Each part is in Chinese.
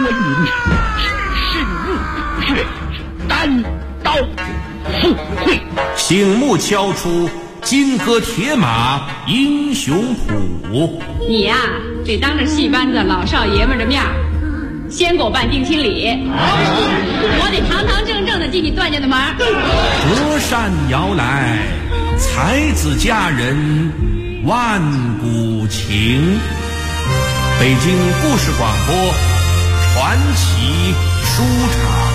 关云只身入血，单刀赴会， 醒目敲出金戈铁马英雄谱。 你呀，得当着戏班子老少爷们的面先给我办定亲礼，我得堂堂正正的进你段家的门。 隔山摇来，才子佳人万古情。北京故事广播传奇书场。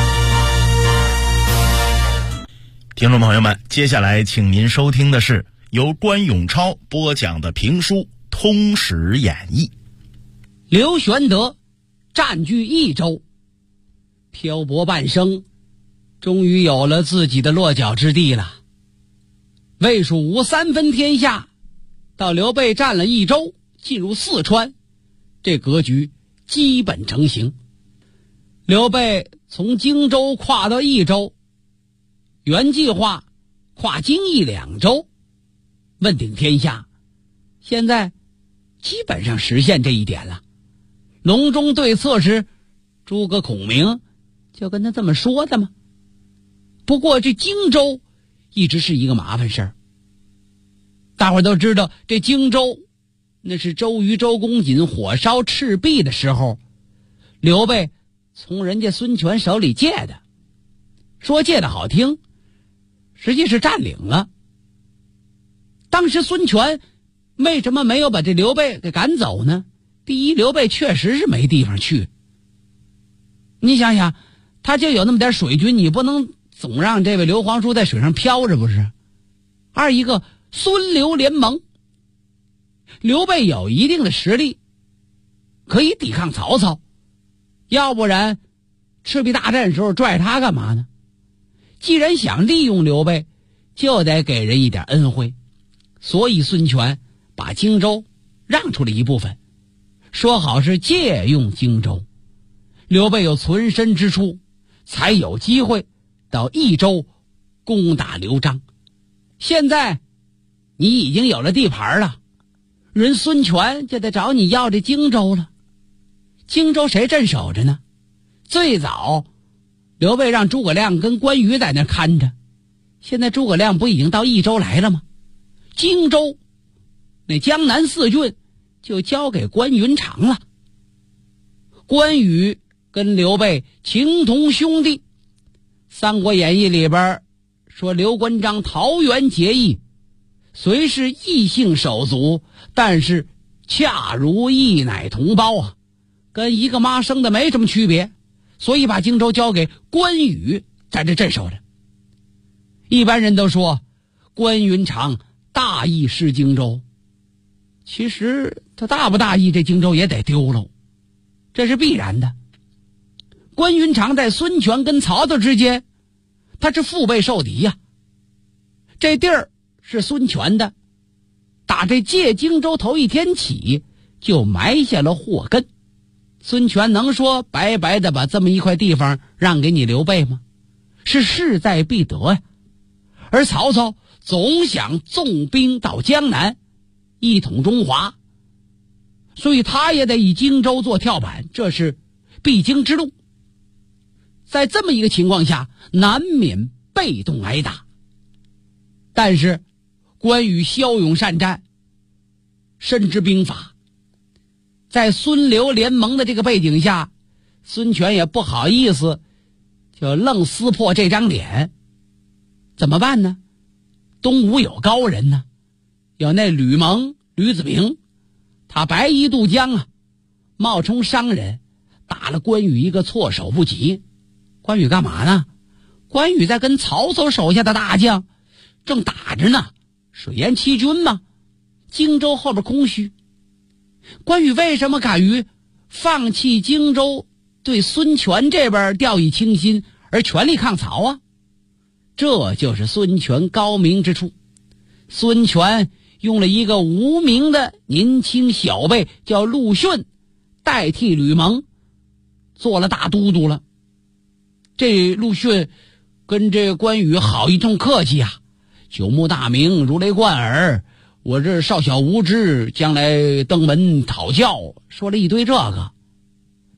听众朋友们，接下来请您收听的是由关永超播讲的评书《通史演义》。 刘玄德占据益州，漂泊半生，终于有了自己的落脚之地了。魏蜀吴三分天下，到刘备占了益州，进入四川，这格局基本成型。刘备从荆州跨到益州，原计划跨荆益两州，问鼎天下，现在基本上实现这一点了。隆中对策时，诸葛孔明就跟他这么说的嘛。不过这荆州一直是一个麻烦事儿。大伙儿都知道，这荆州那是周瑜、周公瑾火烧赤壁的时候，刘备从人家孙权手里借的。说借的好听，实际是占领了。当时孙权为什么没有把这刘备给赶走呢？第一，刘备确实是没地方去。你想想，他就有那么点水军，你不能总让这位刘皇叔在水上漂着不是？二一个孙刘联盟，刘备有一定的实力，可以抵抗曹操，要不然赤壁大战时候拽他干嘛呢？既然想利用刘备，就得给人一点恩惠，所以孙权把荆州让出了一部分，说好是借用荆州。刘备有存身之处，才有机会到益州攻打刘璋。现在你已经有了地盘了，人孙权就得找你要这荆州了。荆州谁镇守着呢？最早刘备让诸葛亮跟关羽在那看着，现在诸葛亮不已经到益州来了吗？荆州那江南四郡就交给关云长了。关羽跟刘备情同兄弟，《三国演义》里边说刘关张桃园结义，虽是异姓手足，但是恰如一奶同胞啊，跟一个妈生的没什么区别，所以把荆州交给关羽在这镇守着。一般人都说关云长大意失荆州，其实他大不大意，这荆州也得丢喽，这是必然的。关云长在孙权跟曹操之间，他是腹背受敌呀。这地儿是孙权的，打这借荆州头一天起，就埋下了祸根。孙权能说白白的把这么一块地方让给你刘备吗？是势在必得呀。而曹操总想纵兵到江南，一统中华，所以他也得以荆州做跳板，这是必经之路。在这么一个情况下，难免被动挨打。但是关羽骁勇善战，深知兵法，在孙刘联盟的这个背景下，孙权也不好意思就愣撕破这张脸。怎么办呢？东吴有高人呢，有那吕蒙吕子明，他白衣渡江啊，冒充商人，打了关羽一个措手不及。关羽干嘛呢？关羽在跟曹操手下的大将正打着呢，水淹七军嘛，荆州后边空虚。关羽为什么敢于放弃荆州，对孙权这边掉以轻心，而全力抗曹啊？这就是孙权高明之处。孙权用了一个无名的年轻小辈叫陆逊，代替吕蒙做了大都督了。这陆逊跟这关羽好一通客气啊，久慕大名，如雷贯耳，我这少小无知，将来登门讨教，说了一堆这个。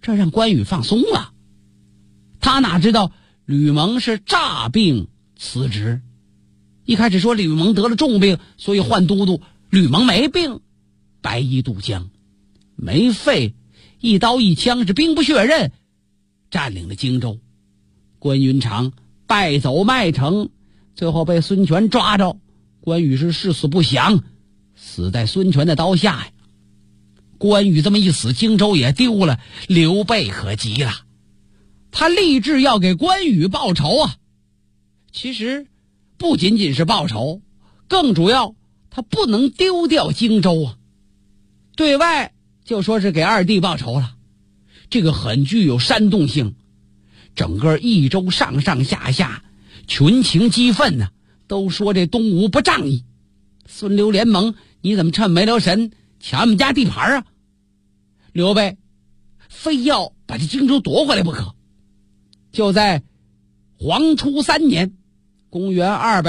这让关羽放松了。他哪知道吕蒙是诈病辞职，一开始说吕蒙得了重病，所以换都督，吕蒙没病，白衣渡江，没废，一刀一枪是兵不血刃，占领了荆州。关云长败走麦城，最后被孙权抓着，关羽是誓死不降，死在孙权的刀下呀。关羽这么一死，荆州也丢了，刘备可急了，他立志要给关羽报仇啊。其实不仅仅是报仇，更主要他不能丢掉荆州啊。对外就说是给二弟报仇了，这个很具有煽动性，整个益州上上下下群情激愤呢，都说这东吴不仗义，孙刘联盟，你怎么趁没留神抢我们家地盘啊？刘备非要把这荆州夺回来不可。就在黄初3年，公元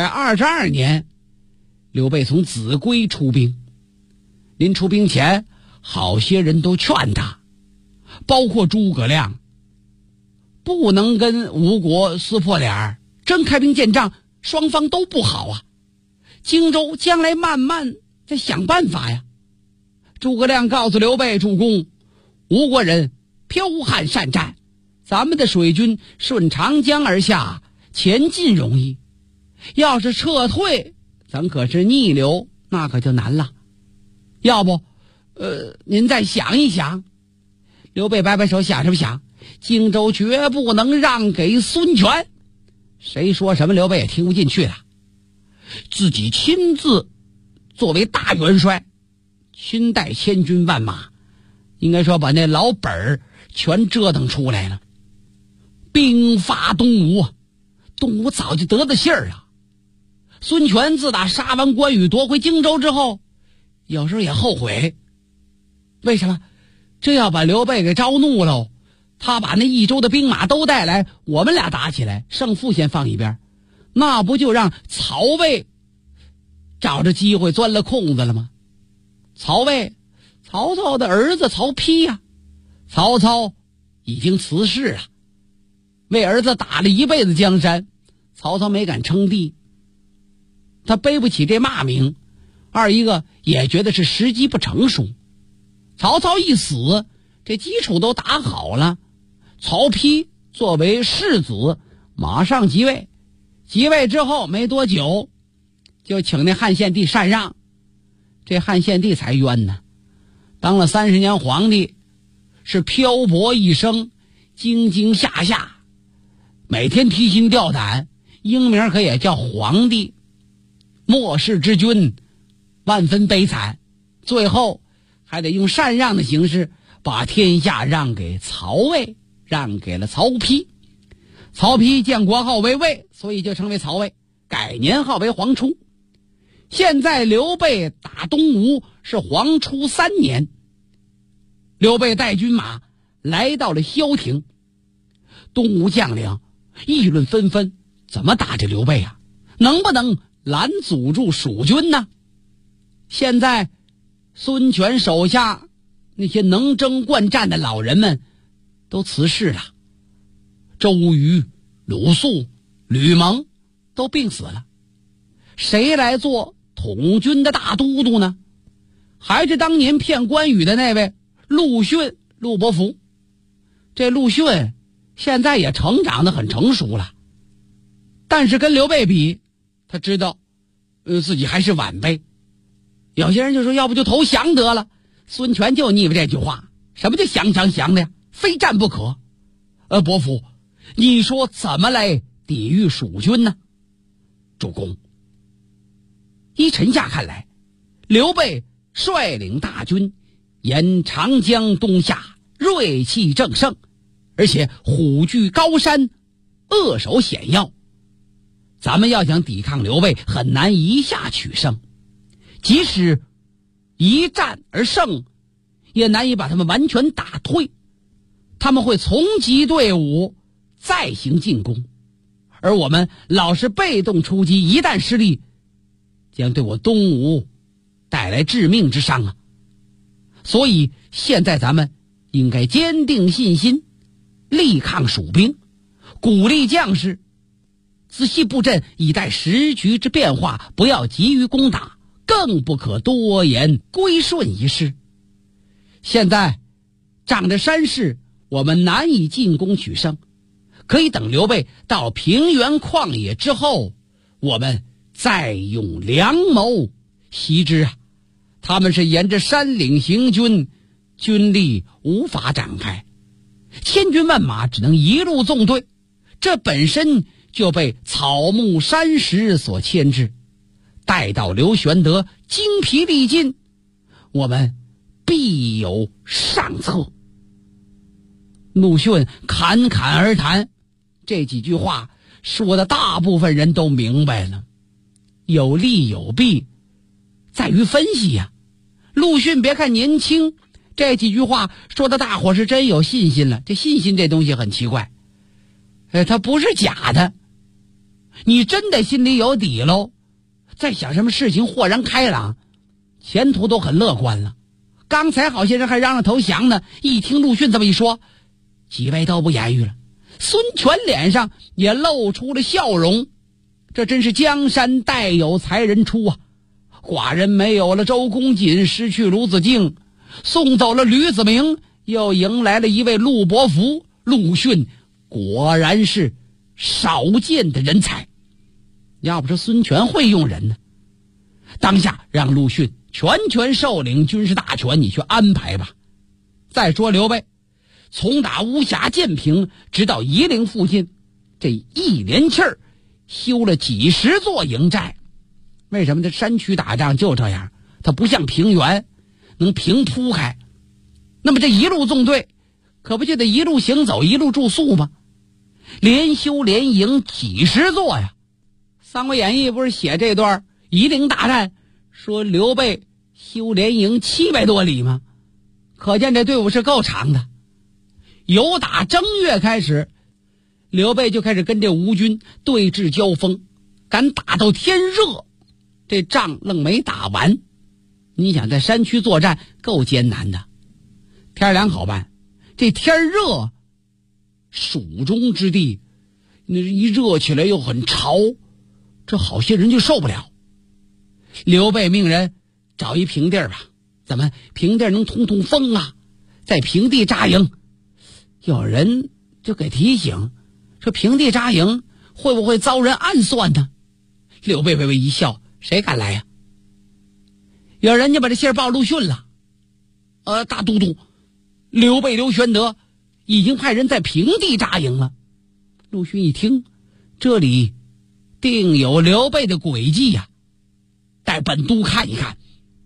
222年，刘备从秭归出兵。临出兵前，好些人都劝他，包括诸葛亮，不能跟吴国撕破脸，真开兵见仗，双方都不好啊。荆州将来慢慢再想办法呀。诸葛亮告诉刘备主公，吴国人剽悍善战，咱们的水军顺长江而下，前进容易，要是撤退，咱可是逆流，那可就难了。要不您再想一想。刘备摆摆手，想什么想？荆州绝不能让给孙权。谁说什么刘备也听不进去了，自己亲自作为大元帅，亲带千军万马，应该说把那老本儿全折腾出来了。兵发东吴，东吴早就得了信儿了。孙权自打杀完关羽夺回荆州之后，有时候也后悔。为什么？这要把刘备给招怒了，他把那益州的兵马都带来，我们俩打起来，胜负先放一边，那不就让曹魏找着机会钻了空子了吗？曹魏，曹操的儿子曹丕呀，曹操已经辞世了，为儿子打了一辈子江山，曹操没敢称帝，他背不起这骂名，二一个也觉得是时机不成熟。曹操一死，这基础都打好了，曹丕作为世子马上即位，即位之后没多久就请那汉献帝禅让，这汉献帝才冤呢，当了30年皇帝，是漂泊一生，兢兢下下，每天提心吊胆，英名可也叫皇帝，末世之君，万分悲惨，最后还得用禅让的形式把天下让给曹魏，让给了曹丕。曹丕建国号为魏，所以就称为曹魏，改年号为黄初。现在刘备打东吴是黄初3年，刘备带军马来到了萧亭，东吴将领议论纷纷，怎么打这刘备啊？能不能拦阻住蜀军呢？现在孙权手下那些能征惯战的老人们都辞世了，周瑜、鲁肃、吕蒙都病死了，谁来做统军的大都督呢？还是当年骗关羽的那位陆逊、陆伯符。这陆逊现在也成长得很成熟了，但是跟刘备比，他知道自己还是晚辈。有些人就说要不就投降得了，孙权就腻歪这句话，什么叫降的呀？非战不可。伯符，你说怎么来抵御蜀军呢？主公，依臣下看来，刘备率领大军沿长江东下，锐气正盛，而且虎踞高山，扼守险要，咱们要想抵抗刘备，很难一下取胜，即使一战而胜，也难以把他们完全打退，他们会重集队伍再行进攻，而我们老是被动出击，一旦失利，将对我东吴带来致命之伤啊！所以现在咱们应该坚定信心，力抗蜀兵，鼓励将士仔细布阵，以待时局之变化，不要急于攻打，更不可多言归顺一事。现在仗着山势，我们难以进攻取胜，可以等刘备到平原旷野之后，我们再用良谋袭之啊！他们是沿着山岭行军，军力无法展开，千军万马只能一路纵队，这本身就被草木山石所牵制。待到刘玄德精疲力尽，我们必有上策。陆逊侃侃而谈，这几句话说的大部分人都明白了，有利有弊在于分析呀。陆逊别看年轻，这几句话说的大伙是真有信心了。这信心这东西很奇怪，它不是假的，你真的心里有底喽，在想什么事情豁然开朗，前途都很乐观了。刚才好些人还嚷嚷投降呢，一听陆逊这么一说，几位都不言语了。孙权脸上也露出了笑容，这真是江山代有才人出啊！寡人没有了周公瑾，失去鲁子敬，送走了吕子明，又迎来了一位陆伯符。陆逊果然是少见的人才，要不是孙权会用人呢，当下让陆逊全权受领军事大权，你去安排吧。再说刘备从打巫峡建平直到夷陵附近，这一连气儿修了几十座营寨。为什么这山区打仗就这样，它不像平原能平铺开。那么这一路纵队可不就得一路行走一路住宿吗？连修连营几十座呀。三国演义不是写这段夷陵大战，说刘备修连营700多里吗？可见这队伍是够长的。由打正月开始，刘备就开始跟这吴军对峙交锋，敢打到天热，这仗愣没打完。你想在山区作战够艰难的，天凉好办，这天热，蜀中之地那一热起来又很潮，这好些人就受不了。刘备命人找一平地儿吧，怎么平地能通通风啊，在平地扎营。有人就给提醒说，平地扎营会不会遭人暗算呢？刘备微微一笑，谁敢来呀？有人就把这信儿报陆逊了。大都督，刘备刘玄德已经派人在平地扎营了。陆逊一听，这里定有刘备的诡计呀，带本督看一看。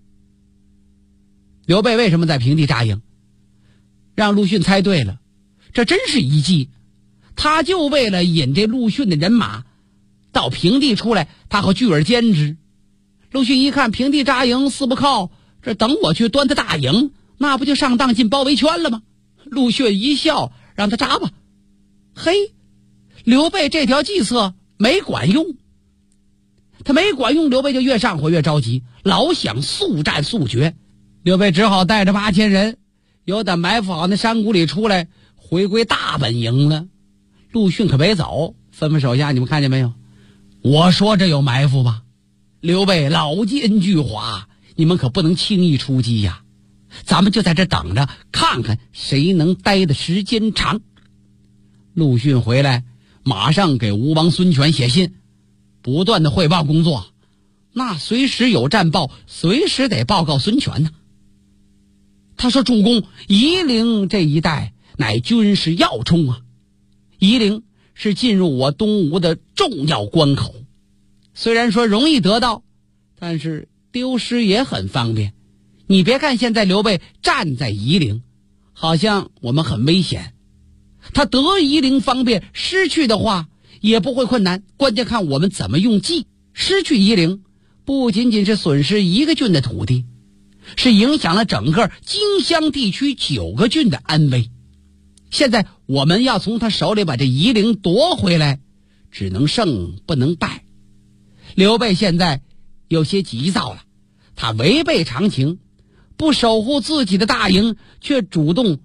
刘备为什么在平地扎营？让陆逊猜对了，这真是一计。他就为了引这陆逊的人马到平地出来，他好聚而歼之。陆逊一看平地扎营四不靠，这等我去端他大营，那不就上当进包围圈了吗？陆逊一笑，让他扎吧。嘿，刘备这条计策没管用。他没管用，刘备就越上火越着急，老想速战速决。刘备只好带着8000人由打埋伏好那山谷里出来，回归大本营了。陆逊可没走，吩咐手下，你们看见没有？我说这有埋伏吧？刘备老奸巨猾，你们可不能轻易出击呀！咱们就在这等着，看看谁能待的时间长。陆逊回来，马上给吴王孙权写信，不断的汇报工作。那随时有战报，随时得报告孙权呢。他说：“主公，夷陵这一带乃军事要冲啊！夷陵是进入我东吴的重要关口，虽然说容易得到，但是丢失也很方便。你别看现在刘备站在夷陵，好像我们很危险，他得夷陵方便，失去的话也不会困难。关键看我们怎么用计。失去夷陵，不仅仅是损失1个郡的土地，是影响了整个荆襄地区9个郡的安危。现在我们要从他手里把这夷陵夺回来，只能胜不能败。刘备现在有些急躁了，他违背常情，不守护自己的大营，却主动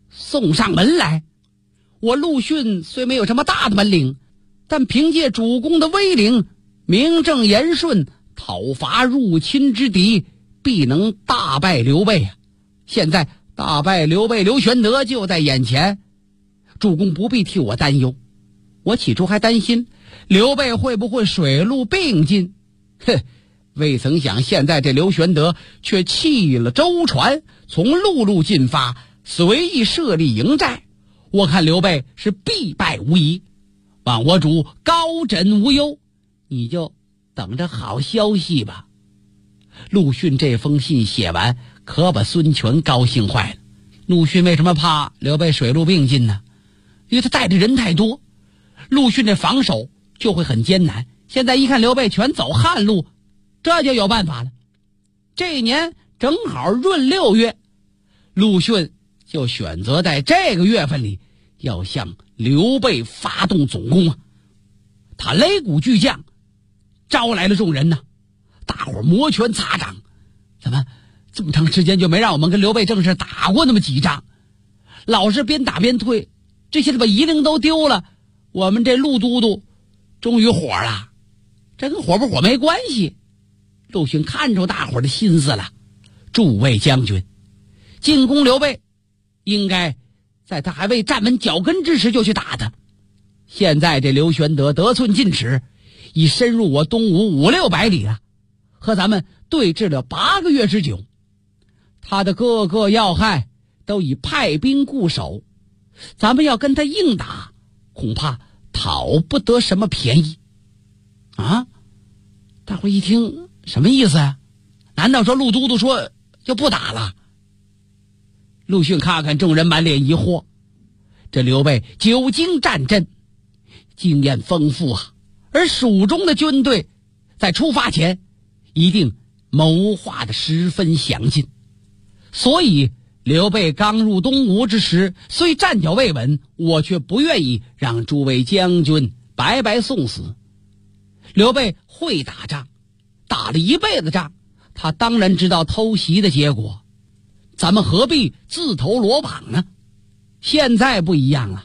送上门来。我陆逊虽没有什么大的本领，但凭借主公的威灵，名正言顺讨伐入侵之敌，必能大败刘备啊！现在大败刘备刘玄德就在眼前，主公不必替我担忧。我起初还担心刘备会不会水陆并进，未曾想现在这刘玄德却弃了舟船，从陆路进发，随意设立营寨。我看刘备是必败无疑，望我主高枕无忧，你就等着好消息吧。陆逊这封信写完，可把孙权高兴坏了。陆逊为什么怕刘备水陆并进呢？因为他带着人太多，陆逊这防守就会很艰难。现在一看刘备全走汉路，这就有办法了。这一年正好闰6月，陆逊就选择在这个月份里要向刘备发动总攻啊！他擂鼓巨将，招来了众人呢，大伙摩拳擦掌。怎么这么长时间就没让我们跟刘备正式打过那么几仗？老是边打边退，这些把夷陵都丢了，我们这陆都督终于火了。这跟火不火没关系，陆逊看出大伙的心思了。诸位将军，进攻刘备应该在他还未站稳脚跟之时就去打他。现在这刘玄德得寸进尺，已深入我东吴500-600里了，和咱们对峙了8个月之久。他的各个要害都已派兵固守，咱们要跟他硬打，恐怕讨不得什么便宜啊！大伙一听什么意思啊？难道说陆都督说就不打了？陆逊看看众人满脸疑惑，这刘备久经战阵，经验丰富啊，而蜀中的军队在出发前一定谋划得十分详尽，所以刘备刚入东吴之时，虽站脚未稳，我却不愿意让诸位将军白白送死。刘备会打仗，打了一辈子仗，他当然知道偷袭的结果，咱们何必自投罗网呢？现在不一样了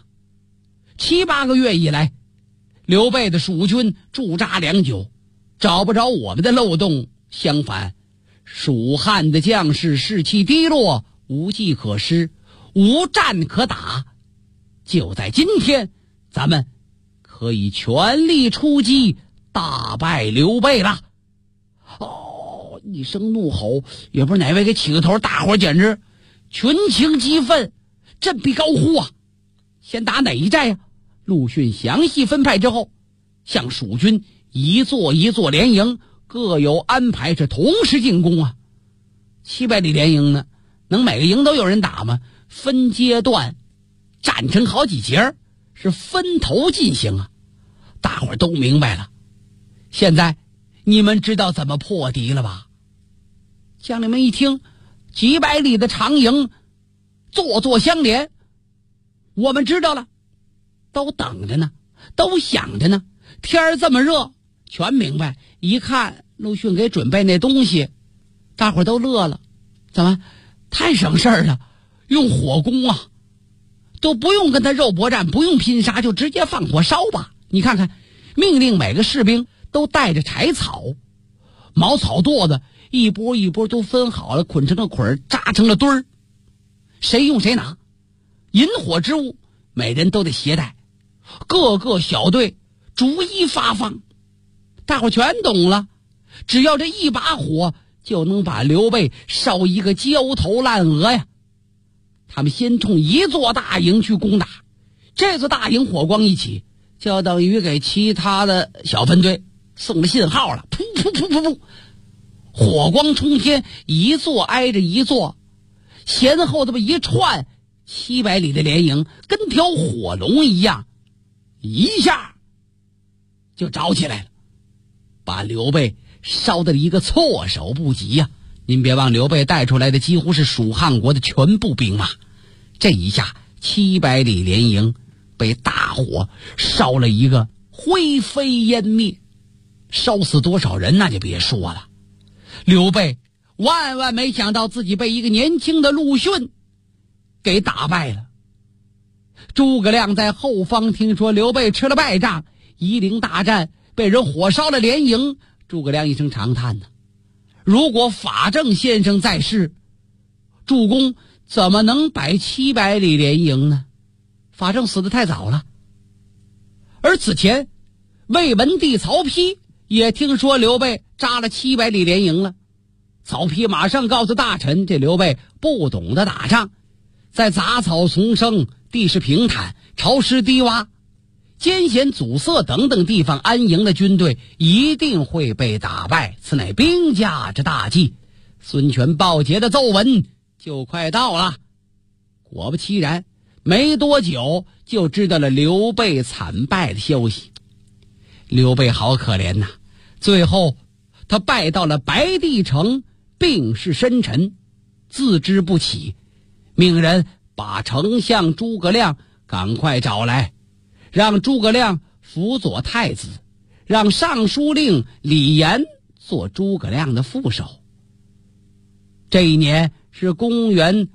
，7-8个月以来，刘备的蜀军驻扎良久，找不着我们的漏洞，相反，蜀汉的将士士气低落，无计可施，无战可打。就在今天，咱们可以全力出击，大败刘备了。哦，一声怒吼，也不知哪位给起个头，大伙简直群情激愤，振臂高呼啊！先打哪一寨呀？陆逊详细分派之后，向蜀军一座一座连营各有安排，是同时进攻啊。700里连营呢，能每个营都有人打吗？分阶段战成好几节，是分头进行啊。大伙都明白了，现在你们知道怎么破敌了吧？将领们一听，几百里的长营座座相连，我们知道了，都等着呢，都想着呢。天儿这么热，全明白。一看陆逊给准备那东西，大伙都乐了。怎么太省事儿了？用火攻啊，都不用跟他肉搏战，不用拼杀，就直接放火烧吧。你看看，命令每个士兵都带着柴草、茅草垛子，一波一波都分好了，捆成了捆，扎成了堆儿，谁用谁拿。引火之物每人都得携带，各个小队逐一发放。大伙全懂了，只要这一把火就能把刘备烧一个焦头烂额呀。他们先冲一座大营去攻打，这座大营火光一起，就等于给其他的小分队送了信号了。噗噗噗噗噗，火光冲天，一座挨着一座，前后这么一串，700里的连营跟条火龙一样，一下就着起来了，把刘备烧得一个措手不及呀。您别忘，刘备带出来的几乎是蜀汉国的全部兵马，这一下700里连营被大火烧了一个灰飞烟灭，烧死多少人那就别说了。刘备万万没想到自己被一个年轻的陆逊给打败了， 诸葛亮在后方听说刘备吃了败仗，夷陵大战被人火烧了连营，诸葛亮一声长叹呢。如果法正先生在世，主公怎么能摆700里连营呢？法正死得太早了。而此前魏文帝曹丕也听说刘备扎了700里连营了，曹丕马上告诉大臣，这刘备不懂得打仗，在杂草丛生、地势平坦、潮湿低洼、艰险阻塞等等地方安营的军队一定会被打败，此乃兵家之大忌。孙权报捷的奏闻就快到了。果不其然，没多久就知道了刘备惨败的消息。刘备好可怜呐，最后他败到了白帝城，病势深沉，自知不起，命人把丞相诸葛亮赶快找来，让诸葛亮辅佐太子，让尚书令李严做诸葛亮的副手。这一年是公元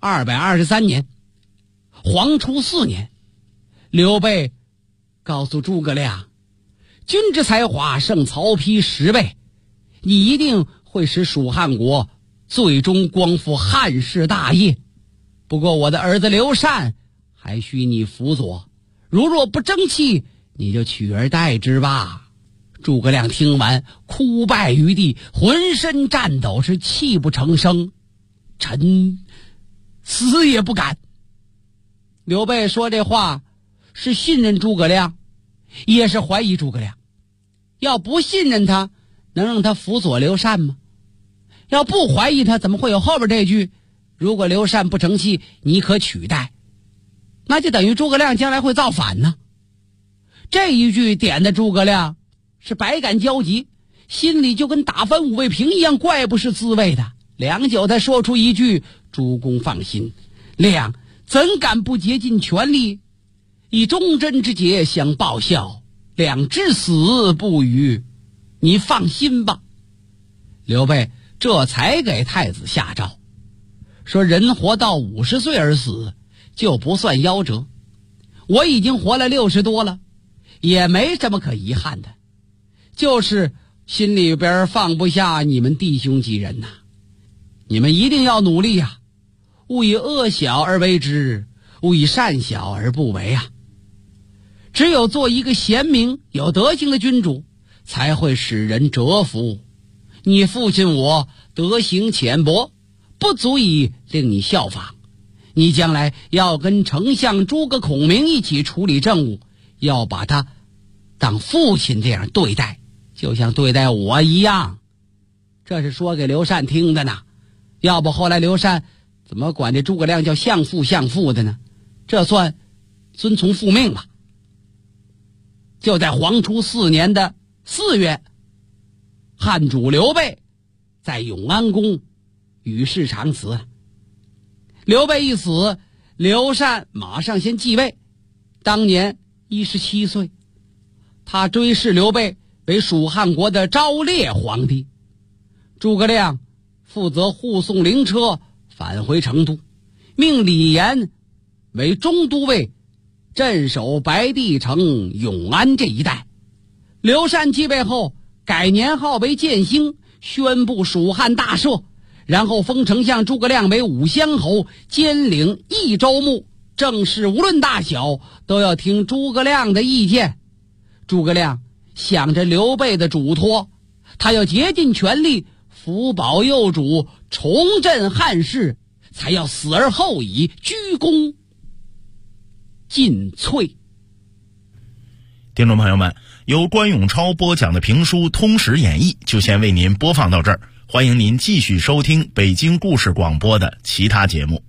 223年，黄初4年，刘备告诉诸葛亮，君之才华胜曹丕10倍，你一定会使蜀汉国最终光复汉室大业。不过我的儿子刘禅还需你辅佐，如若不争气，你就取而代之吧。诸葛亮听完哭拜于地，浑身颤抖，是泣不成声。臣死也不敢。刘备说这话是信任诸葛亮，也是怀疑诸葛亮。要不信任他，能让他辅佐刘禅吗？要不怀疑他，怎么会有后边这句如果刘禅不成器，你可取代？那就等于诸葛亮将来会造反呢。这一句点的诸葛亮是百感交集，心里就跟打翻5味瓶一样，怪不是滋味的。良久才说出一句，主公放心，亮怎敢不竭尽全力，以忠贞之节相报效，亮至死不渝，你放心吧。刘备这才给太子下诏，说人活到50岁而死就不算夭折，我已经活了60多了，也没什么可遗憾的，就是心里边放不下你们弟兄几人呐。你们一定要努力呀，勿以恶小而为之，勿以善小而不为啊。只有做一个贤明有德行的君主，才会使人折服。你父亲我德行浅薄，不足以令你效仿。你将来要跟丞相诸葛孔明一起处理政务，要把他当父亲这样对待，就像对待我一样。这是说给刘禅听的呢，要不后来刘禅怎么管这诸葛亮叫相父的呢？这算遵从父命吧。就在黄初4年的4月，汉主刘备在永安宫与世长辞了。刘备一死，刘禅马上先继位，当年17岁。他追谥刘备为蜀汉国的昭烈皇帝。诸葛亮负责护送灵车返回成都，命李严为中都尉，镇守白帝城、永安这一带。刘禅继位后改年号为建兴，宣布蜀汉大赦，然后封丞相诸葛亮为武乡侯，兼领益州牧，政事无论大小都要听诸葛亮的意见。诸葛亮想着刘备的嘱托，他要竭尽全力辅保幼主，重振汉室，才要死而后已，鞠躬尽瘁。 听众朋友们，由关永超播讲的评书《通史演义》就先为您播放到这儿，欢迎您继续收听北京故事广播的其他节目。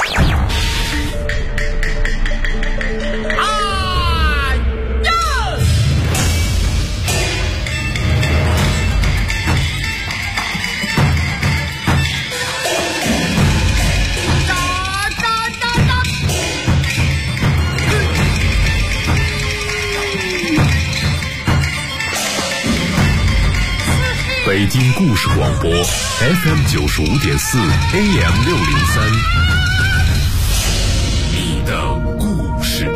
北京故事广播 FM 95.4 AM 603，你的故事。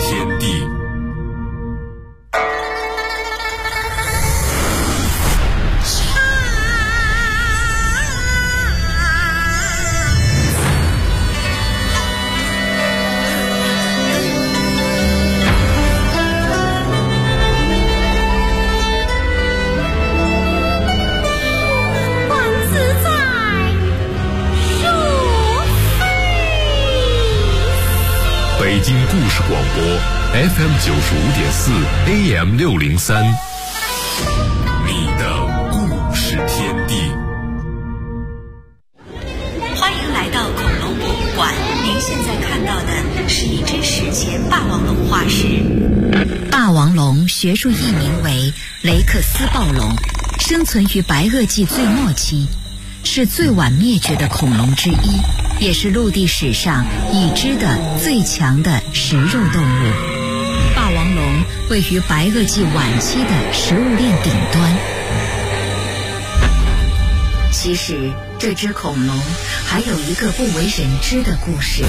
京故事广播 FM 95.4 AM 603，你的故事天地。 欢迎来到恐龙博物馆，您现在看到的是一只史前霸王龙化石。霸王龙学术译名为雷克斯暴龙，生存于白垩纪最末期，是最晚灭绝的恐龙之一，也是陆地史上已知的最强的食肉动物。霸王龙位于白垩纪晚期的食物链顶端。其实这只恐龙还有一个不为人知的故事。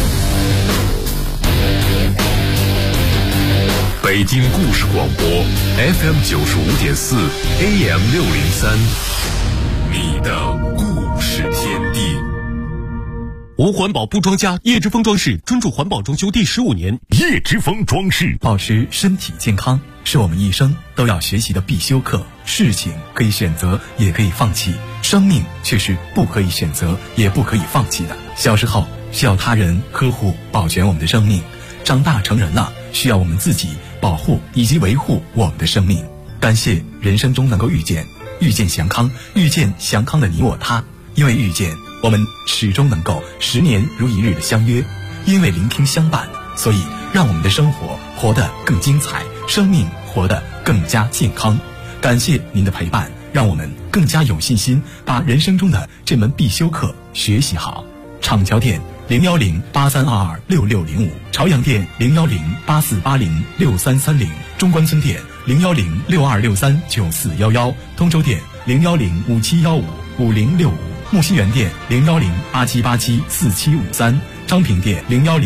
北京故事广播 FM 95.4 AM 603，你的故事天地。 无环保不装家，叶之峰装饰专注环保装修第15年。 叶之峰装饰， 保持身体健康是我们一生都要学习的必修课。事情可以选择，也可以放弃，生命却是不可以选择，也不可以放弃的。小时候需要他人呵护保全我们的生命，长大成人了需要我们自己保护以及维护我们的生命。感谢人生中能够遇见祥康，遇见祥康的你我他。因为遇见，我们始终能够10年如一日的相约；因为聆听相伴，所以让我们的生活活得更精彩，生命活得更加健康。感谢您的陪伴，让我们更加有信心把人生中的这门必修课学习好。厂桥店01083226605，朝阳店01084806330，中关村店01062639411，通州店01057155065，木樨园店01087874753，昌平店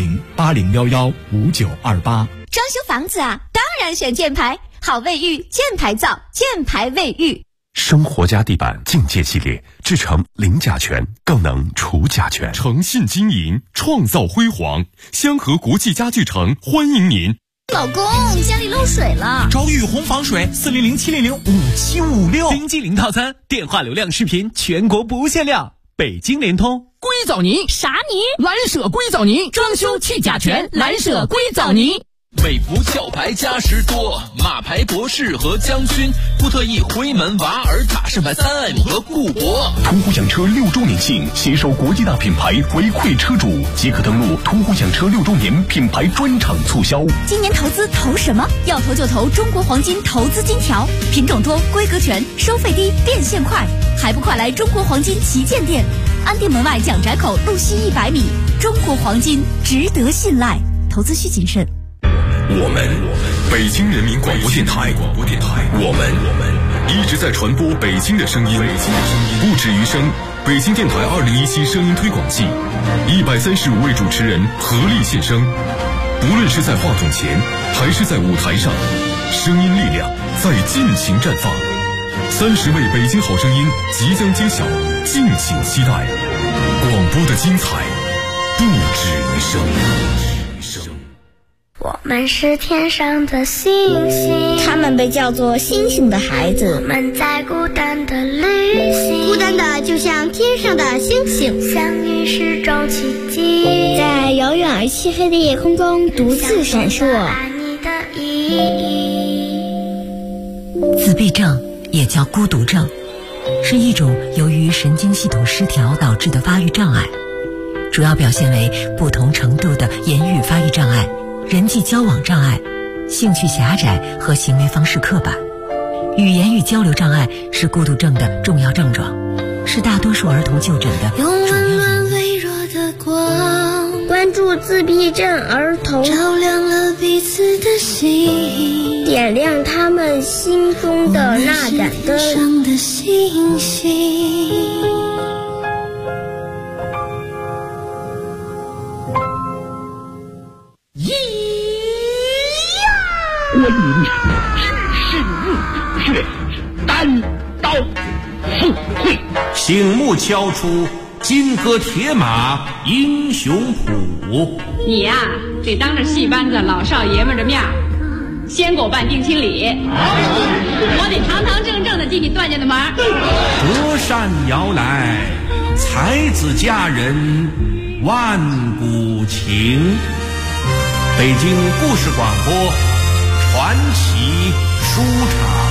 01080115928。 装修房子啊，当然选建牌，好卫浴，建牌造，建牌卫浴。 生活家地板境界系列，制成零甲醛，更能除甲醛。 诚信经营，创造辉煌。香河国际家具城欢迎您。 老公，家里漏水了， 找雨虹防水，400-700-5756，冰激凌套餐，电话流量视频全国不限量。北京联通。 硅藻泥啥泥？ 蓝舍硅藻泥，装修去甲醛，蓝舍硅藻泥。 美孚壳牌嘉实多，马牌博士和将军，固特异辉门瓦尔塔盛牌3M 和固铂。 途虎养车6周年庆，携手国际大品牌回馈车主，即可登录途虎养车6周年品牌专场促销。 今年投资投什么？要投就投中国黄金投资金条，品种多，规格全，收费低，变现快，还不快来中国黄金旗舰店？安定门外蒋宅口路西100米，中国黄金值得信赖，投资需谨慎。 我们北京人民广播电台，我们一直在传播北京的声音，不止于声。北京电台2017声音推广季，135位主持人合力献声，不论是在话筒前还是在舞台上，声音力量在尽情绽放。30位北京好声音即将揭晓，敬请期待。广播的精彩不止于声。 我们是天上的星星， 他们被叫做星星的孩子。 我们在孤单的旅行， 孤单的就像天上的星星， 相遇是种奇迹， 在遥远而漆黑的夜空中独自闪烁。 爱你的意义。 自闭症也叫孤独症，是一种由于神经系统失调导致的发育障碍，主要表现为不同程度的言语发育障碍、人际交往障碍、兴趣狭窄和行为方式刻板。语言与交流障碍是孤独症的重要症状，是大多数儿童就诊的主要原因。 用温暖微弱的光， 关注自闭症儿童， 照亮了彼此的心， 点亮他们心中的那盏灯。 我们是天上的星星。 观音只是入血单刀赴会， 醒目敲出金戈铁马英雄谱。 你呀，得当着戏班子老少爷们的面，先给我办定亲礼，我得堂堂正正的进你段家的门。 隔山遥来，才子佳人万古情。 北京故事广播传奇书场。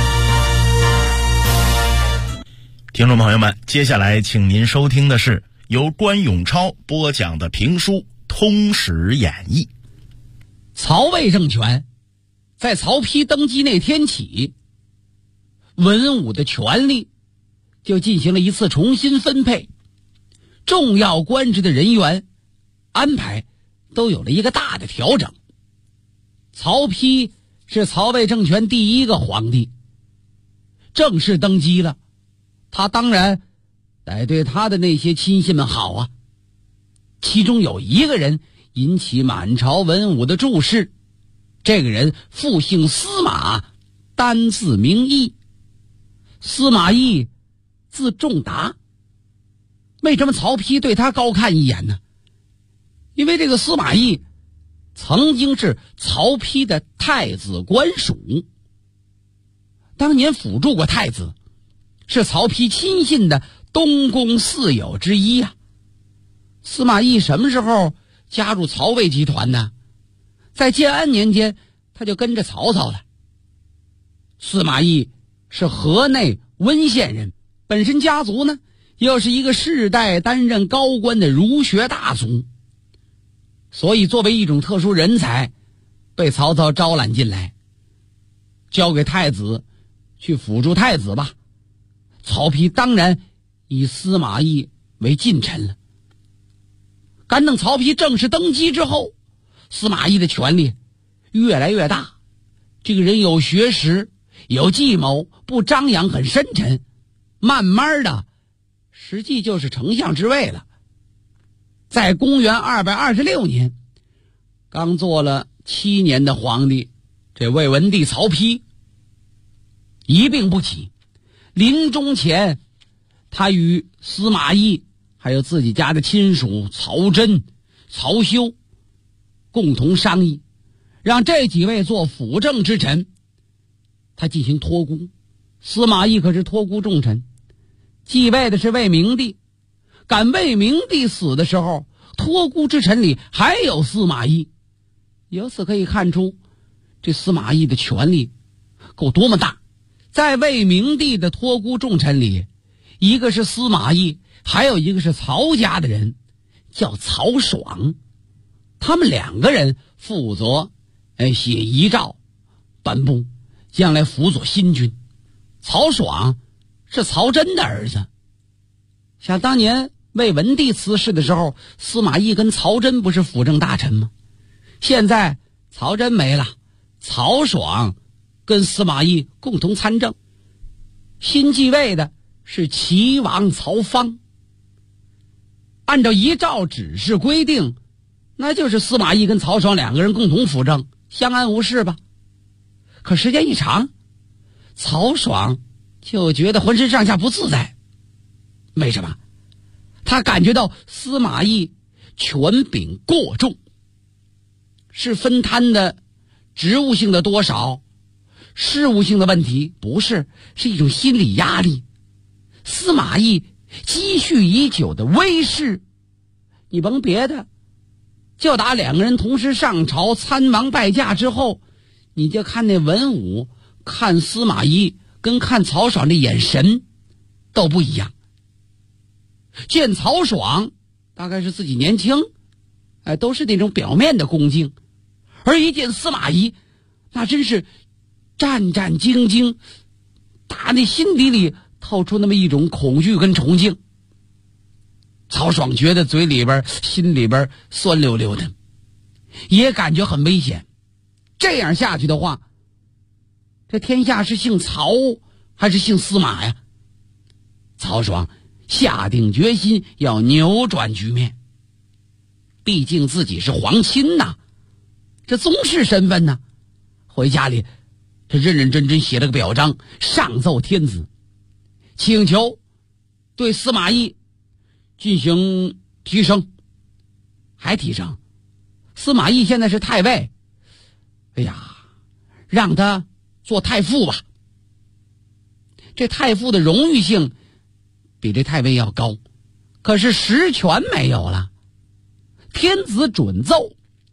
听众朋友们，接下来请您收听的是由关永超播讲的评书《通史演义》。 曹魏政权在曹丕登基那天起，文武的权力就进行了一次重新分配，重要官职的人员安排都有了一个大的调整。曹丕是曹魏政权第一个皇帝，正式登基了，他当然得对他的那些亲信们好啊。其中有一个人引起满朝文武的注视，这个人复姓司马，单字名义。司马懿字仲达。为什么曹丕对他高看一眼呢？因为这个司马懿曾经是曹丕的太子官属，当年辅助过太子，是曹丕亲信的东宫四友之一啊。司马懿什么时候加入曹魏集团呢？在建安年间他就跟着曹操了。司马懿是河内温县人，本身家族呢又是一个世代担任高官的儒学大族，所以作为一种特殊人才被曹操招揽进来，交给太子去辅助太子吧。曹丕当然以司马懿为近臣了。干等曹丕正式登基之后，司马懿的权力越来越大，这个人有学识，有计谋，不张扬，很深沉，慢慢的实际就是丞相之位了。在公元226年，刚做了7年的皇帝，这魏文帝曹丕一病不起，临终前他与司马懿还有自己家的亲属曹真、曹休共同商议，让这几位做辅政之臣，他进行托孤。司马懿可是托孤重臣，继位的是魏明帝，赶魏明帝死的时候，托孤之臣里还有司马懿。由此可以看出，这司马懿的权力够多么大。在魏明帝的托孤重臣里，一个是司马懿，还有一个是曹家的人，叫曹爽。他们2个人负责写遗诏颁布，将来辅佐新君。曹爽是曹真的儿子。想当年魏文帝辞世的时候，司马懿跟曹真不是辅政大臣吗？现在曹真没了，曹爽跟司马懿共同参政。新继位的是齐王曹芳。按照遗诏指示规定，那就是司马懿跟曹爽2个人共同辅政，相安无事吧。可时间一长，曹爽就觉得浑身上下不自在。为什么？他感觉到司马懿权柄过重，是分摊的职务性的多少，事务性的问题不是，是一种心理压力。司马懿积蓄已久的威势，你甭别的，就打2个人同时上朝参王拜驾之后，你就看那文武看司马懿跟看曹爽的眼神都不一样。见曹爽大概是自己年轻，都是那种表面的恭敬，而一见司马懿，那真是战战兢兢，打那心底里透出那么一种恐惧跟崇敬。曹爽觉得嘴里边心里边酸溜溜的，也感觉很危险。这样下去的话，这天下是姓曹还是姓司马呀？曹爽下定决心要扭转局面，毕竟自己是皇亲呐，这宗室身份呐。回家里他认认真真写了个表彰，上奏天子，请求对司马懿进行提升。还提升？司马懿现在是太尉，哎呀，让他做太傅吧。这太傅的荣誉性比这太尉要高，可是实权没有了。天子准奏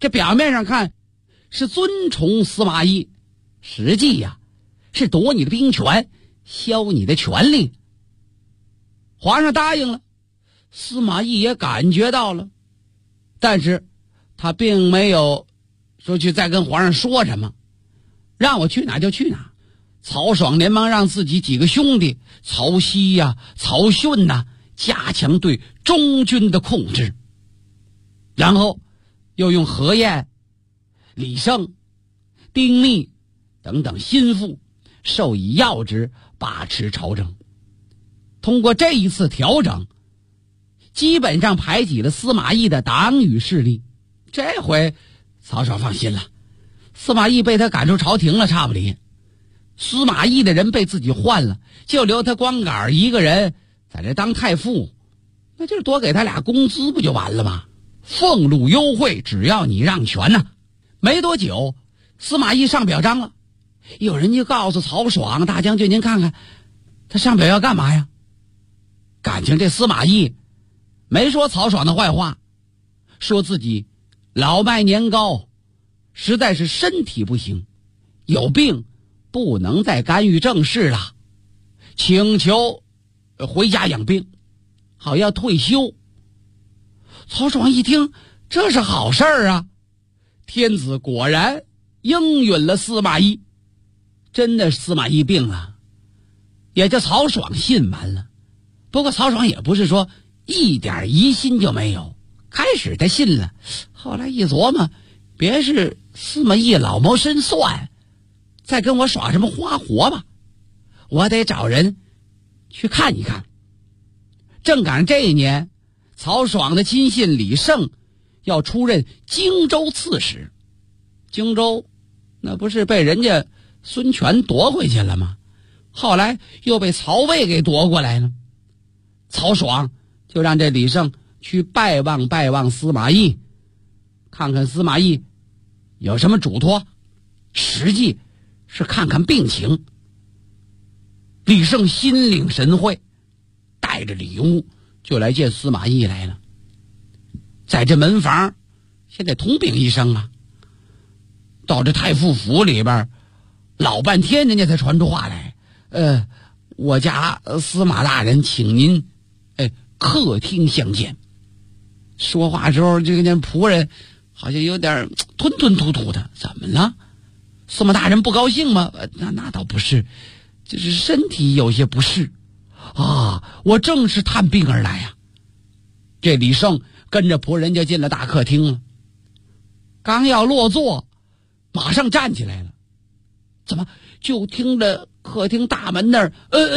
这表面上看是尊崇司马懿，实际呀是夺你的兵权，削你的权力。皇上答应了，司马懿也感觉到了，但是他并没有说去再跟皇上说什么，让我去哪就去哪。曹爽连忙让自己几个兄弟曹熙呀、曹训呐，加强对中军的控制，然后又用何晏、李胜、丁密等等心腹授以要职，把持朝政。通过这一次调整，基本上排挤了司马懿的党羽势力。这回曹爽放心了，司马懿被他赶出朝廷了，差不离。司马懿的人被自己换了，就留他光杆一个人在这当太傅，那就是多给他俩工资不就完了吗？俸禄优惠，只要你让权呐。没多久，司马懿上表彰了，有人就告诉曹爽大将军，您看看他上表要干嘛呀？感情这司马懿没说曹爽的坏话，说自己老迈年高，实在是身体不行，有病不能再干预政事了，请求回家养病，好要退休。曹爽一听，这是好事儿啊，天子果然应允了司马懿，真的司马懿病了，也就曹爽信完了。不过曹爽也不是说一点疑心就没有，开始他信了，后来一琢磨，别是司马懿老谋深算，再跟我耍什么花活吧，我得找人去看一看。正赶上这一年，曹爽的亲信李胜要出任荆州刺史。荆州那不是被人家孙权夺回去了吗？后来又被曹魏给夺过来了。曹爽就让这李胜去拜望司马懿，看看司马懿有什么嘱托，实际是看看病情。李胜心领神会，带着礼物就来见司马懿来了。在这门房先得通禀一声啊，到这太傅府里边老半天，人家才传出话来，我家司马大人请您客厅相见。说话时候这个仆人好像有点吞吞吐吐的，怎么了？司马大人不高兴吗？那倒不是，就是身体有些不适啊，我正是探病而来呀。这李胜跟着仆人就进了大客厅了，刚要落座，马上站起来了。怎么就听着客厅大门那儿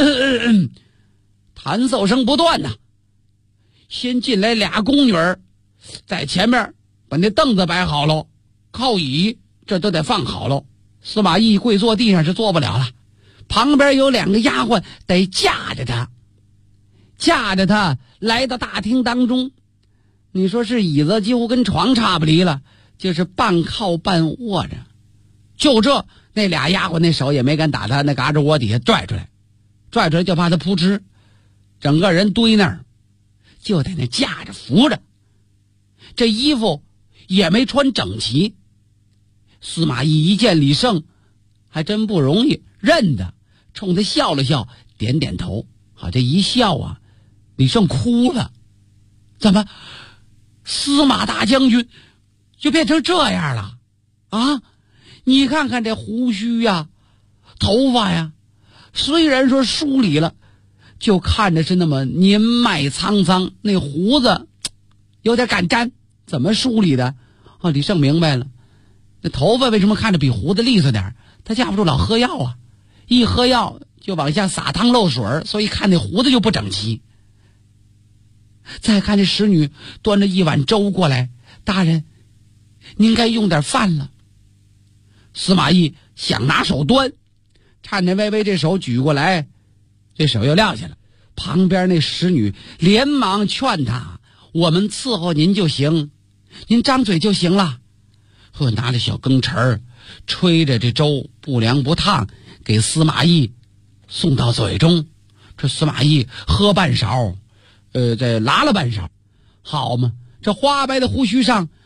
弹奏声不断呢？先进来俩宫女儿，在前面把那凳子摆好了，靠椅这都得放好了。司马懿跪坐地上是坐不了了，旁边有两个丫鬟得架着他来到大厅当中。你说是椅子几乎跟床差不离了，就是半靠半卧着。就这那俩丫鬟那手也没敢打他那嘎吱窝底下拽出来就怕他扑哧，整个人堆那儿，就在那架着扶着，这衣服也没穿整齐。司马懿一见李胜还真不容易认得，冲他笑了笑，点点头。好，这一笑啊，李胜哭了。怎么司马大将军就变成这样了啊？你看看这胡须呀，头发呀，虽然说梳理了，就看着是那么年迈苍苍，那胡子有点敢粘，怎么梳理的？李胜明白了，那头发为什么看着比胡子利索点？他架不住老喝药啊，一喝药就往下洒汤漏水，所以看那胡子就不整齐。再看这使女端着一碗粥过来，大人您该用点饭了。司马懿想拿手端，颤颤巍巍这手举过来，这手又撂下了。旁边那使女连忙劝他，我们伺候您就行，您张嘴就行了。拿着小羹匙吹着这粥不凉不烫，给司马懿送到嘴中。这司马懿喝半勺，再拉了半勺，好嘛，这花白的胡须上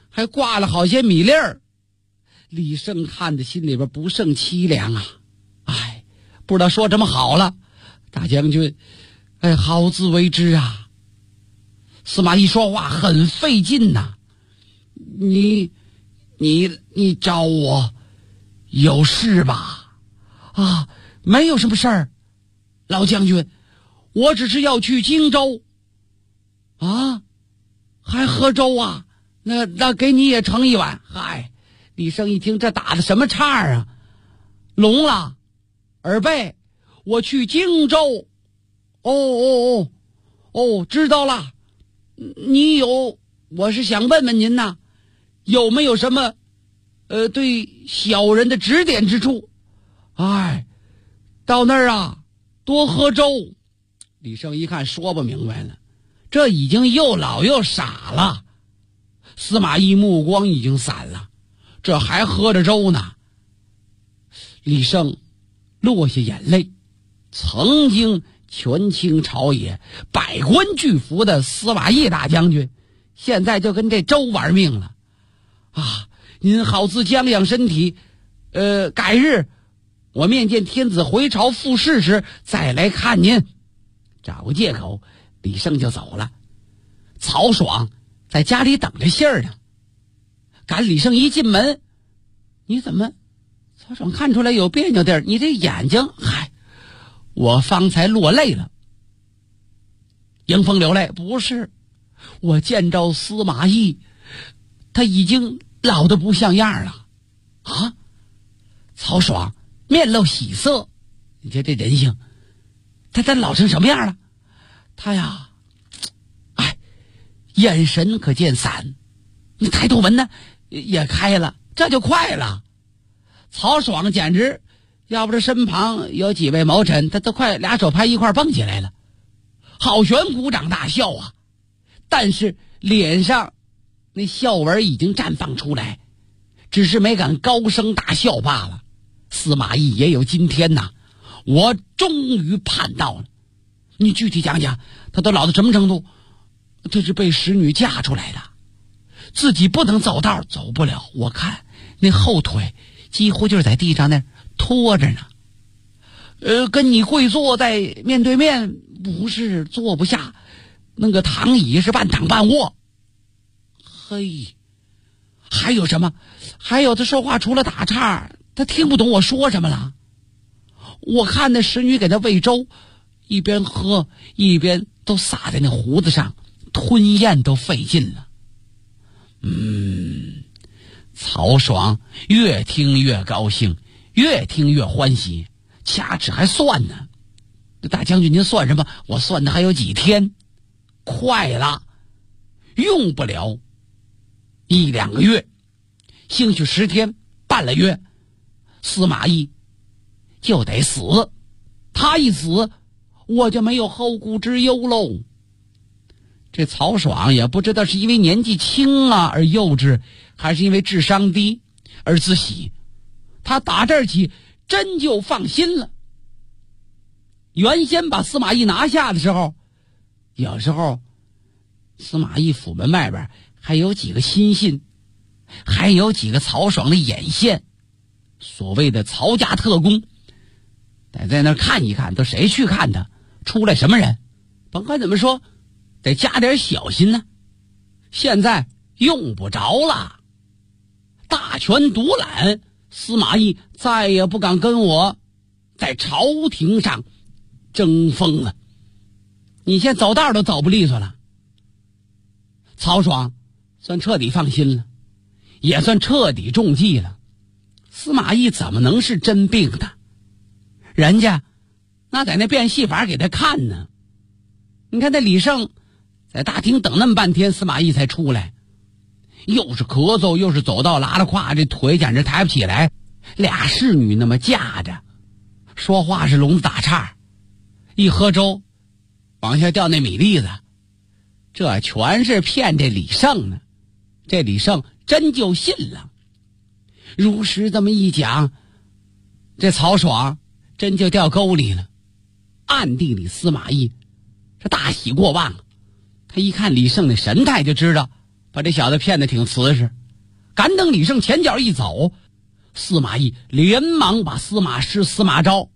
还挂了好些米粒儿。李胜看的心里边不胜凄凉啊！哎，不知道说什么好了。大将军，哎，好自为之啊！司马懿说话很费劲呐。你找我有事吧？啊，没有什么事儿，老将军，我只是要去荆州。啊，还喝粥啊？那给你也盛一碗。嗨，李胜一听这打的什么岔啊？聋了，耳背，我去荆州。哦，知道了。我是想问问您呐，有没有什么对小人的指点之处？哎，到那儿啊，多喝粥。李胜一看说不明白了，这已经又老又傻了。司马懿目光已经散了，这还喝着粥呢。李胜落下眼泪，曾经权倾朝野、百官俱服的司马懿大将军，现在就跟这粥玩命了啊！您好自将养身体，改日我面见天子回朝复试时再来看您。找个借口，李胜就走了。曹爽在家里等着信儿呢。赶李胜一进门，你怎么？曹爽看出来有别扭地儿，你这眼睛，嗨，我方才落泪了。迎风流泪？不是，我见着司马懿，他已经老得不像样了。啊！曹爽面露喜色，你瞧这人性，他老成什么样了？他呀，哎，眼神可见散，你抬头纹呢也开了，这就快了。曹爽简直，要不是身旁有几位谋臣，他都快俩手拍一块蹦起来了。郝玄鼓掌大笑啊，但是脸上那笑纹已经绽放出来，只是没敢高声大笑罢了。司马懿也有今天呐，我终于盼到了。你具体讲讲，他都老到什么程度？这是被使女嫁出来的，自己不能走道，走不了。我看那后腿几乎就是在地上那拖着呢。跟你跪坐在面对面，不是坐不下，那个躺椅是半躺半卧。嘿，还有什么？还有他说话除了打岔，他听不懂我说什么了。我看那使女给他喂粥，一边喝一边都撒在那胡子上，吞咽都费劲了。曹爽越听越高兴，越听越欢喜，掐指还算呢。大将军您算什么？我算的还有几天，快了，用不了1-2个月，兴许10天半了月，司马懿就得死。他一死，我就没有后顾之忧喽。这曹爽也不知道是因为年纪轻啊而幼稚，还是因为智商低而自喜，他打这儿起真就放心了。原先把司马懿拿下的时候，有时候司马懿府门外边还有几个亲信，还有几个曹爽的眼线，所谓的曹家特工，得在那儿看一看，都谁去看他，出来什么人。甭管怎么说，得加点小心呢。现在用不着了，大权独揽，司马懿再也不敢跟我在朝廷上争锋了。你现在走道都走不利索了。曹爽算彻底放心了，也算彻底中计了。司马懿怎么能是真病的？人家那在那变戏法给他看呢。你看那李胜在大厅等那么半天，司马懿才出来，又是咳嗽又是走道拉了胯，这腿简直抬不起来，俩侍女那么架着，说话是聋子打岔，一喝粥往下掉那米粒子，这全是骗这李胜呢。这李胜真就信了。如实这么一讲，这曹爽真就掉沟里了。暗地里司马懿这大喜过望，他一看李胜的神态就知道把这小子骗得挺瓷实。 赶等李胜前脚一走，司马懿连忙把司马师、司马昭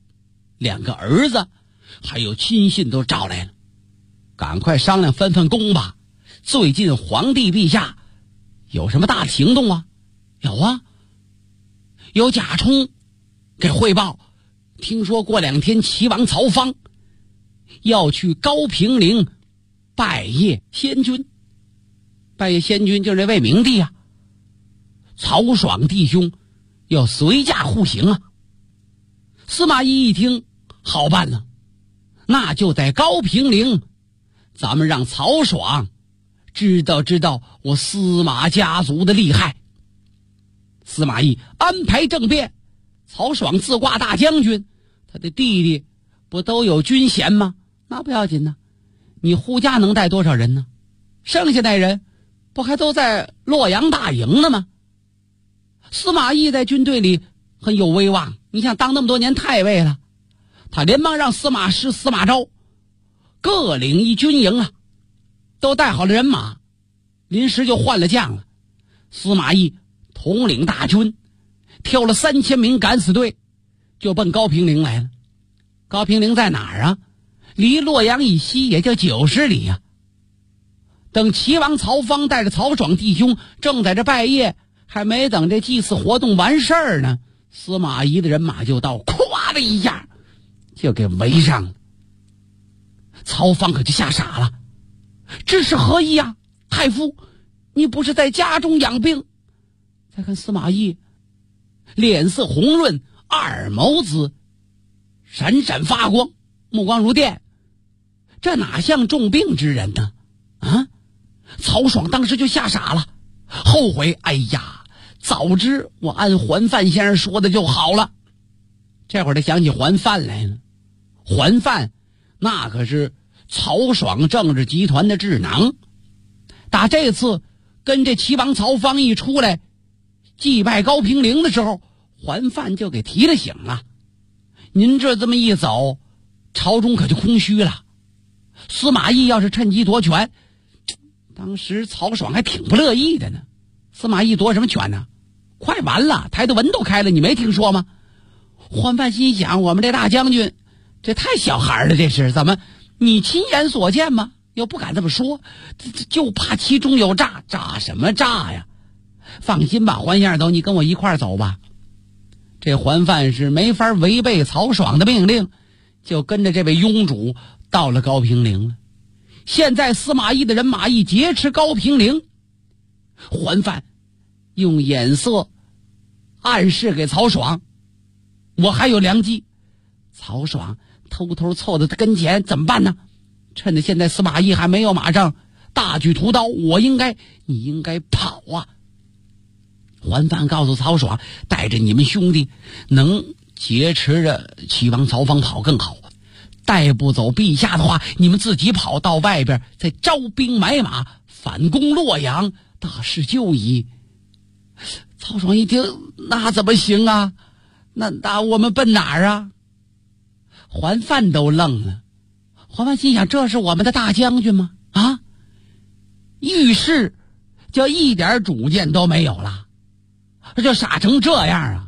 2个儿子还有亲信都找来了，赶快商量分分工吧。最近皇帝陛下有什么大的行动啊？有啊，有贾充给汇报，听说过2天齐王曹芳要去高平陵拜谒先君。拜谒先君就是那位明帝啊。曹爽弟兄要随驾护行啊。司马懿一听好办了，那就在高平陵咱们让曹爽知道我司马家族的厉害。司马懿安排政变，曹爽自挂大将军，他的弟弟不都有军衔吗？那不要紧呢，你护驾能带多少人呢？剩下那人不还都在洛阳大营呢吗？司马懿在军队里很有威望，你想当那么多年太尉了，他连忙让司马师、司马昭各领一军营啊，都带好了人马，临时就换了将了。司马懿统领大军，挑了3000名敢死队，就奔高平陵来了。高平陵在哪儿啊？离洛阳以西也就90里啊。等齐王曹芳带着曹爽弟兄正在这拜谒，还没等这祭祀活动完事儿呢，司马懿的人马就到，咵的一下就给围上了。曹芳可就吓傻了，这是何意啊？太傅，你不是在家中养病？再看司马懿脸色红润，二眸子闪闪发光，目光如电，这哪像重病之人呢？啊！曹爽当时就吓傻了，后悔，哎呀，早知我按桓范先生说的就好了。这会儿他想起桓范来了，桓范那可是曹爽政治集团的智囊，打这次跟这齐王曹芳一出来祭拜高平陵的时候，桓范就给提了醒了。您这么一走，朝中可就空虚了。司马懿要是趁机夺权，当时曹爽还挺不乐意的呢。司马懿夺什么权呢？快完了，台的文都开了，你没听说吗？桓范心想，我们这大将军这太小孩了，这是怎么？你亲眼所见吗？又不敢这么说，就怕其中有诈。诈什么诈呀？放心吧，桓先生，走，你跟我一块儿走吧。这桓范是没法违背曹爽的命令，就跟着这位庸主到了高平陵了。现在司马懿的人马一劫持高平陵，桓范用眼色暗示给曹爽，我还有良机。曹爽偷偷凑到他跟前，怎么办呢？趁着现在司马懿还没有马上大举屠刀，你应该跑啊。桓范告诉曹爽，带着你们兄弟能劫持着齐王曹芳跑更好，带不走陛下的话，你们自己跑到外边，再招兵买马反攻洛阳，大事就矣。曹爽一听，那怎么行啊？那我们奔哪儿啊？桓范都愣了。桓范心想，这是我们的大将军吗？啊，遇事就一点主见都没有了，这就傻成这样啊！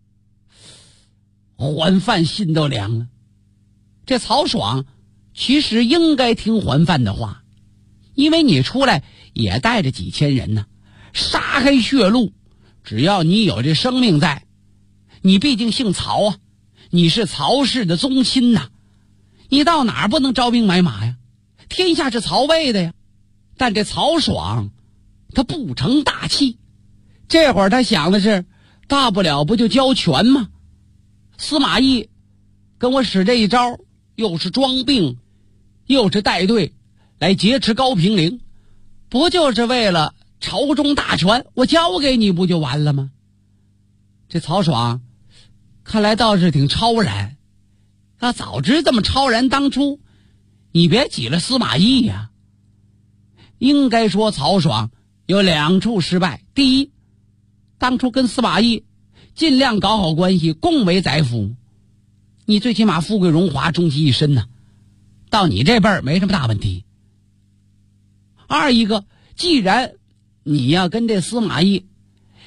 桓范心都凉了。这曹爽其实应该听桓范的话，因为你出来也带着几千人呢，杀开血路，只要你有这生命在，你毕竟姓曹啊，你是曹氏的宗亲呐，你到哪儿不能招兵买马呀？天下是曹魏的呀。但这曹爽他不成大器，这会儿他想的是，大不了不就交权吗？司马懿跟我使这一招，又是装病又是带队来劫持高平陵，不就是为了朝中大权，我交给你不就完了吗？这曹爽看来倒是挺超然，他早知这么超然，当初你别挤了司马懿呀。应该说曹爽有2处失败。第一，当初跟司马懿尽量搞好关系，共为宰辅，你最起码富贵荣华终其一身呢，到你这辈儿没什么大问题。二一个，既然你要跟这司马懿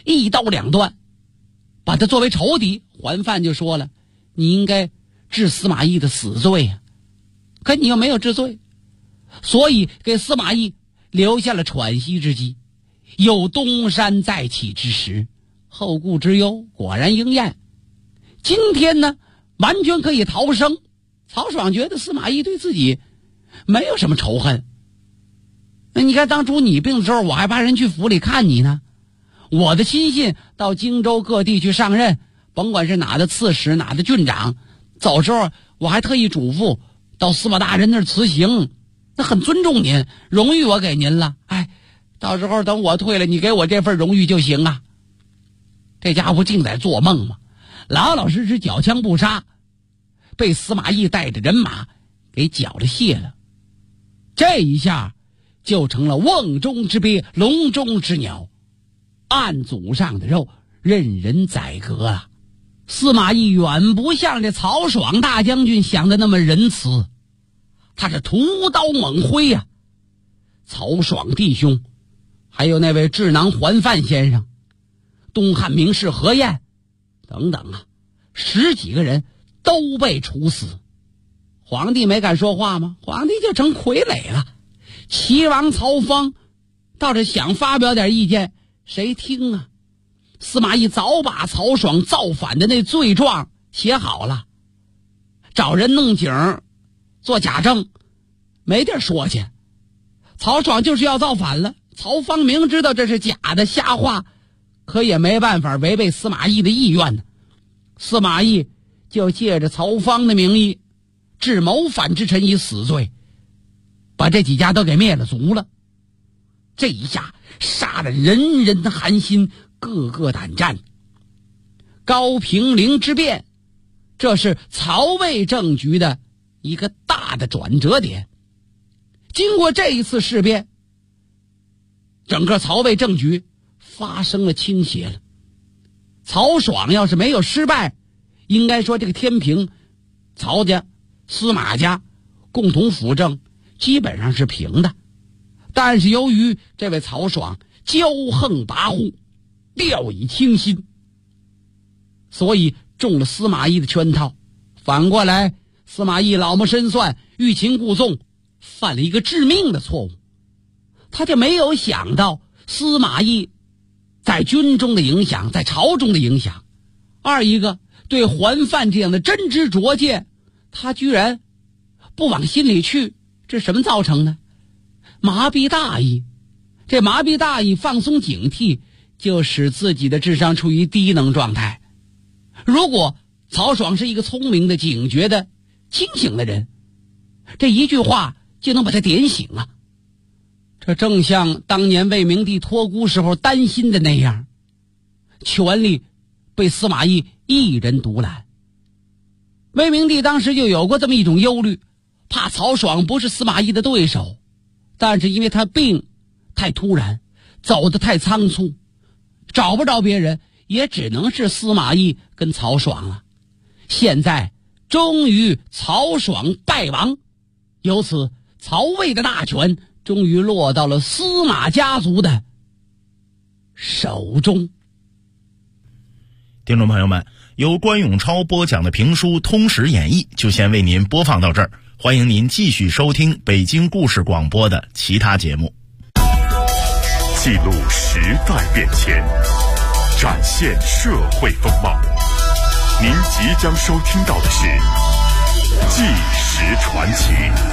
一刀两断，把他作为仇敌。桓范就说了，你应该治司马懿的死罪啊，可你又没有治罪，所以给司马懿留下了喘息之机。有东山再起之时，后顾之忧果然应验。今天呢，完全可以逃生。曹爽觉得司马懿对自己没有什么仇恨。那你看当初你病的时候，我还派人去府里看你呢，我的亲信到荆州各地去上任，甭管是哪的刺史哪的郡长，走时候我还特意嘱咐到司马大人那儿辞行，那很尊重您，荣誉我给您了，到时候等我退了，你给我这份荣誉就行啊。这家伙竟在做梦嘛，老老实实缴枪不杀，被司马懿带着人马给缴了械了。这一下就成了瓮中之鳖，笼中之鸟，案祖上的肉任人宰割啊！司马懿远不像这曹爽大将军想的那么仁慈，他是屠刀猛挥呀！曹爽弟兄，还有那位智囊桓范先生，东汉名士何晏等等啊，10几个人都被处死。皇帝没敢说话吗？皇帝就成傀儡了。齐王曹芳倒是想发表点意见，谁听啊？司马懿早把曹爽造反的那罪状写好了，找人弄景做假证，没地儿说去。曹爽就是要造反了，曹芳明知道这是假的瞎话，可也没办法违背司马懿的意愿呢。司马懿就借着曹芳的名义治谋反之臣以死罪，把这几家都给灭了族了。这一下杀得人人的寒心，个个胆战。高平陵之变，这是曹魏政局的一个大的转折点。经过这一次事变，整个曹魏政局发生了倾斜了。曹爽要是没有失败，应该说这个天平曹家司马家共同辅政基本上是平的。但是由于这位曹爽骄横跋扈，掉以轻心，所以中了司马懿的圈套。反过来，司马懿老谋深算，欲擒故纵，犯了一个致命的错误。他就没有想到司马懿在军中的影响，在朝中的影响。二一个对桓范这样的真知灼见，他居然不往心里去，这什么造成的？麻痹大意。这麻痹大意，放松警惕，就使自己的智商处于低能状态。如果曹爽是一个聪明的、警觉的、清醒的人，这一句话就能把他点醒啊。这正像当年魏明帝托孤时候担心的那样，权力被司马懿一人独揽。魏明帝当时就有过这么一种忧虑，怕曹爽不是司马懿的对手，但是因为他病太突然，走得太仓促，找不着别人，也只能是司马懿跟曹爽了。现在终于曹爽败亡，由此曹魏的大权终于落到了司马家族的手中。 听众朋友们，由关永超播讲的评书《通史演义》就先为您播放到这儿，欢迎您继续收听北京故事广播的其他节目。 记录时代变迁，展现社会风貌。您即将收听到的是《纪实传奇》。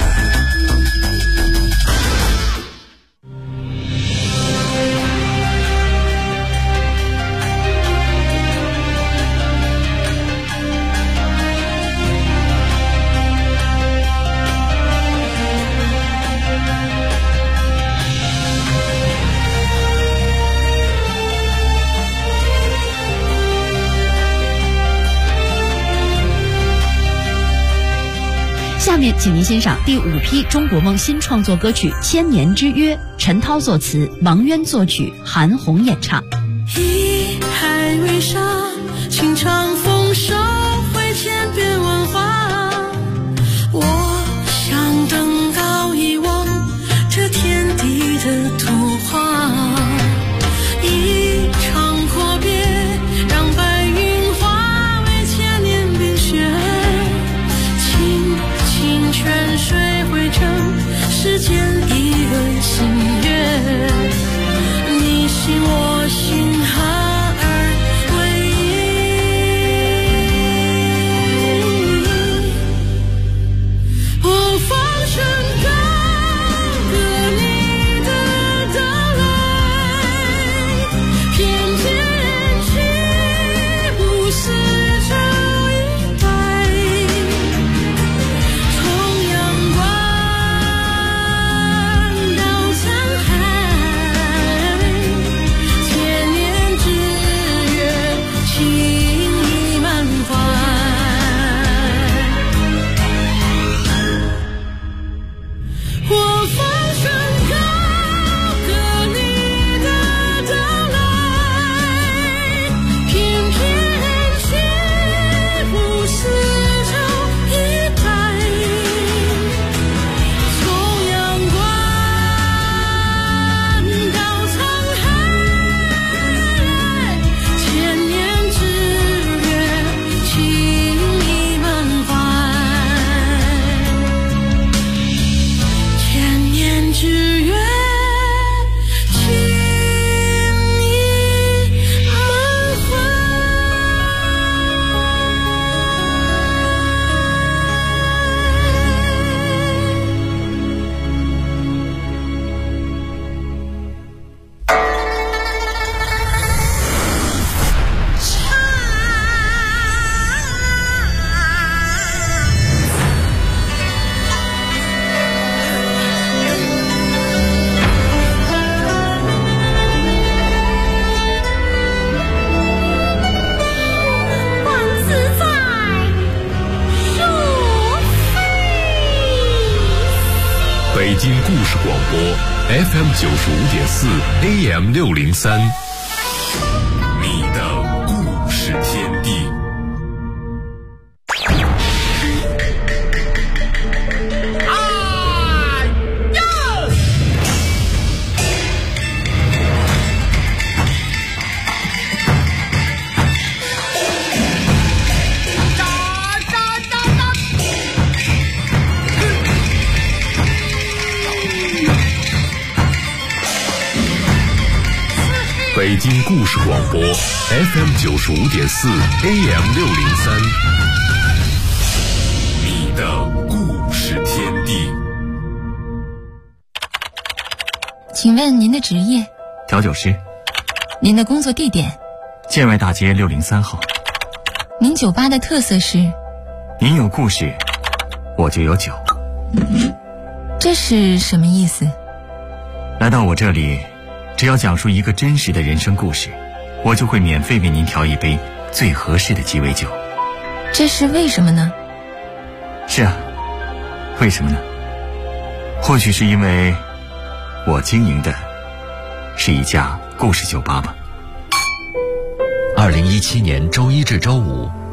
下面请您欣赏第5批中国梦新创作歌曲《千年之约》，陈涛作词，王渊作曲，韩红演唱。 一海为沙，情长风收回千变万化。我想登高一望这天地的图画，一场火只愿请你满北京故事广播 FM 95.4 AM 603，你的故事天地。北京故事广播 FM 95.4 AM 603，你的故事天地。 请问您的职业？ 调酒师。 您的工作地点？ 建外大街603号。 您酒吧的特色是？ 您有故事，我就有酒。 这是什么意思？ 来到我这里，只要讲述一个真实的人生故事，我就会免费为您调一杯最合适的鸡尾酒。 这是为什么呢？ 是啊，为什么呢？或许是因为我经营的是一家故事酒吧吧。 2017年周一至周五